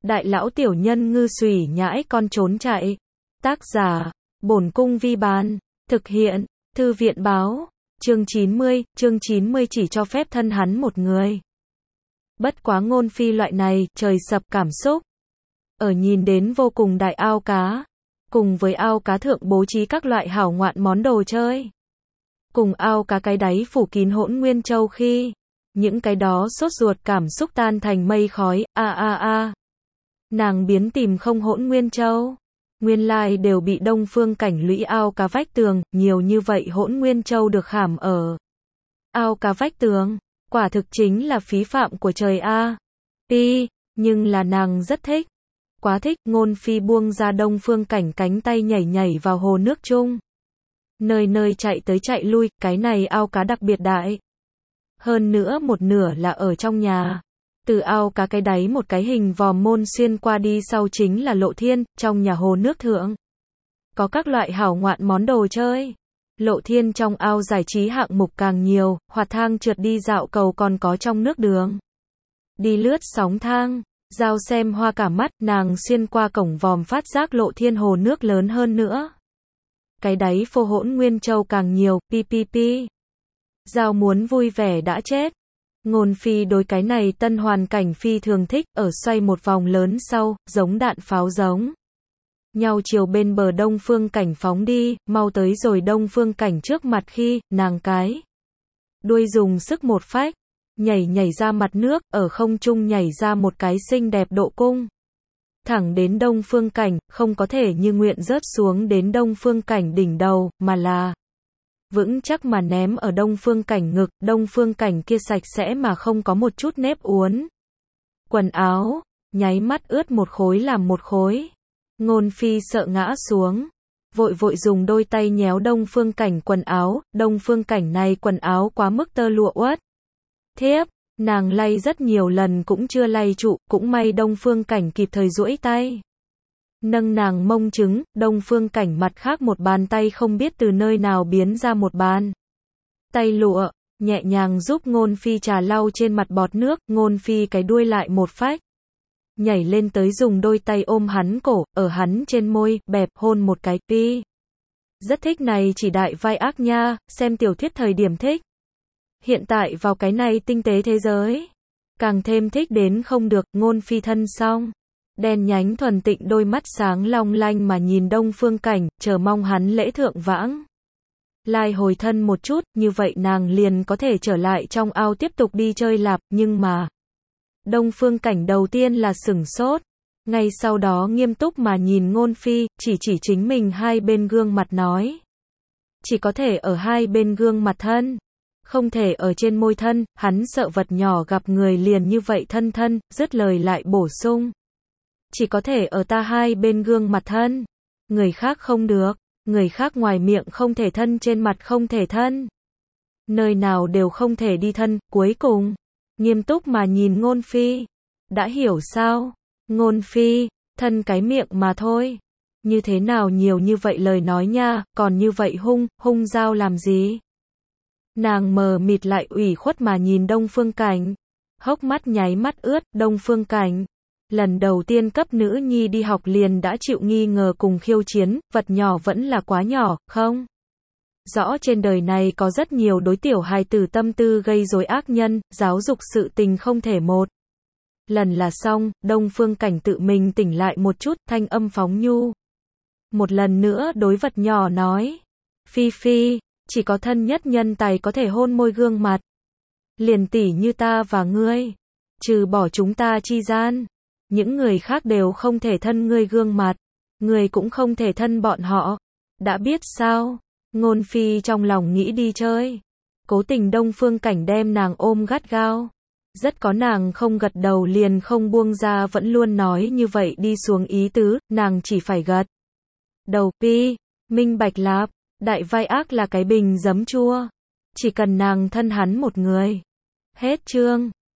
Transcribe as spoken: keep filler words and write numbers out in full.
Đại lão tiểu nhân ngư xùy nhãi con trốn chạy. Tác giả, Bổn Cung Vi Bán. Thực hiện, Thư viện báo. Chương chín mươi, chương chín mươi chỉ cho phép thân hắn một người. Bất quá Ngôn Phi loại này, trời sập cảm xúc. Ở nhìn đến vô cùng đại ao cá. Cùng với ao cá thượng bố trí các loại hảo ngoạn món đồ chơi. Cùng ao cá cái đáy phủ kín hỗn nguyên châu khi. Những cái đó sốt ruột cảm xúc tan thành mây khói, a a a. Nàng biến tìm không hỗn nguyên châu. Nguyên lai đều bị Đông Phương Cảnh lũy ao cá vách tường, nhiều như vậy hỗn nguyên châu được khảm ở ao cá vách tường. Quả thực chính là phí phạm của trời a. Pi, nhưng là nàng rất thích. Quá thích, Ngôn Phi buông ra Đông Phương Cảnh cánh tay nhảy nhảy vào hồ nước chung. Nơi nơi chạy tới chạy lui, cái này ao cá đặc biệt đại. Hơn nữa một nửa là ở trong nhà. Từ ao cá cái đáy một cái hình vòm môn xuyên qua đi sau chính là lộ thiên, trong nhà hồ nước thượng. Có các loại hảo ngoạn món đồ chơi. Lộ thiên trong ao giải trí hạng mục càng nhiều, hoạt thang trượt đi dạo cầu còn có trong nước đường. Đi lướt sóng thang, giao xem hoa cả mắt, nàng xuyên qua cổng vòm phát giác lộ thiên hồ nước lớn hơn nữa. Cái đáy phô hỗn nguyên châu càng nhiều, pi pi pi. Giao muốn vui vẻ đã chết. Ngôn Phi đối cái này tân hoàn cảnh phi thường thích, ở xoay một vòng lớn sau, giống đạn pháo giống nhau chiều bên bờ Đông Phương Cảnh phóng đi, mau tới rồi Đông Phương Cảnh trước mặt khi, nàng cái đuôi dùng sức một phách, nhảy nhảy ra mặt nước, ở không trung nhảy ra một cái xinh đẹp độ cung. Thẳng đến Đông Phương Cảnh, không có thể như nguyện rớt xuống đến Đông Phương Cảnh đỉnh đầu, mà là vững chắc mà ném ở Đông Phương Cảnh ngực, Đông Phương Cảnh kia sạch sẽ mà không có một chút nếp uốn. Quần áo, nháy mắt ướt một khối làm một khối. Ngôn Phi sợ ngã xuống. Vội vội dùng đôi tay nhéo Đông Phương Cảnh quần áo, Đông Phương Cảnh này quần áo quá mức tơ lụa uất. Thiếp, nàng lay rất nhiều lần cũng chưa lay trụ, cũng may Đông Phương Cảnh kịp thời duỗi tay. Nâng nàng mông trứng, Đông Phương Cảnh mặt khác một bàn tay không biết từ nơi nào biến ra một bàn tay lụa, nhẹ nhàng giúp Ngôn Phi trà lau trên mặt bọt nước, Ngôn Phi cái đuôi lại một phách. Nhảy lên tới dùng đôi tay ôm hắn cổ, ở hắn trên môi, bẹp hôn một cái, pi. Rất thích này chỉ đại vai ác nha, xem tiểu thuyết thời điểm thích. Hiện tại vào cái này tinh tế thế giới, càng thêm thích đến không được, Ngôn Phi thân xong. Đen nhánh thuần tịnh đôi mắt sáng long lanh mà nhìn Đông Phương Cảnh, chờ mong hắn lễ thượng vãng. Lai hồi thân một chút, như vậy nàng liền có thể trở lại trong ao tiếp tục đi chơi lạp, nhưng mà Đông Phương Cảnh đầu tiên là sửng sốt, ngay sau đó nghiêm túc mà nhìn Ngôn Phi, chỉ chỉ chính mình hai bên gương mặt nói. Chỉ có thể ở hai bên gương mặt thân, không thể ở trên môi thân, hắn sợ vật nhỏ gặp người liền như vậy thân thân, dứt lời lại bổ sung. Chỉ có thể ở ta hai bên gương mặt thân, người khác không được, người khác ngoài miệng không thể thân trên mặt không thể thân. Nơi nào đều không thể đi thân, cuối cùng, nghiêm túc mà nhìn Ngôn Phi. Đã hiểu sao? Ngôn Phi, thân cái miệng mà thôi. Như thế nào nhiều như vậy lời nói nha, còn như vậy hung, hung dao làm gì? Nàng mờ mịt lại ủy khuất mà nhìn Đông Phương Cảnh. Hốc mắt nháy mắt ướt, Đông Phương Cảnh. Lần đầu tiên cấp nữ nhi đi học liền đã chịu nghi ngờ cùng khiêu chiến, vật nhỏ vẫn là quá nhỏ, không? Rõ trên đời này có rất nhiều đối tiểu hài tử tâm tư gây rối ác nhân, giáo dục sự tình không thể một lần là xong, Đông Phương Cảnh tự mình tỉnh lại một chút, thanh âm phóng nhu. Một lần nữa đối vật nhỏ nói, Phi Phi, chỉ có thân nhất nhân tài có thể hôn môi gương mặt. Liền tỉ như ta và ngươi, trừ bỏ chúng ta chi gian. Những người khác đều không thể thân ngươi gương mặt, ngươi cũng không thể thân bọn họ. Đã biết sao? Ngôn Phi trong lòng nghĩ đi chơi. Cố tình Đông Phương Cảnh đem nàng ôm gắt gao. Rất có nàng không gật đầu liền không buông ra vẫn luôn nói như vậy đi xuống ý tứ, nàng chỉ phải gật đầu. Pi, minh bạch lạp, đại vai ác là cái bình giấm chua. Chỉ cần nàng thân hắn một người. Hết chương.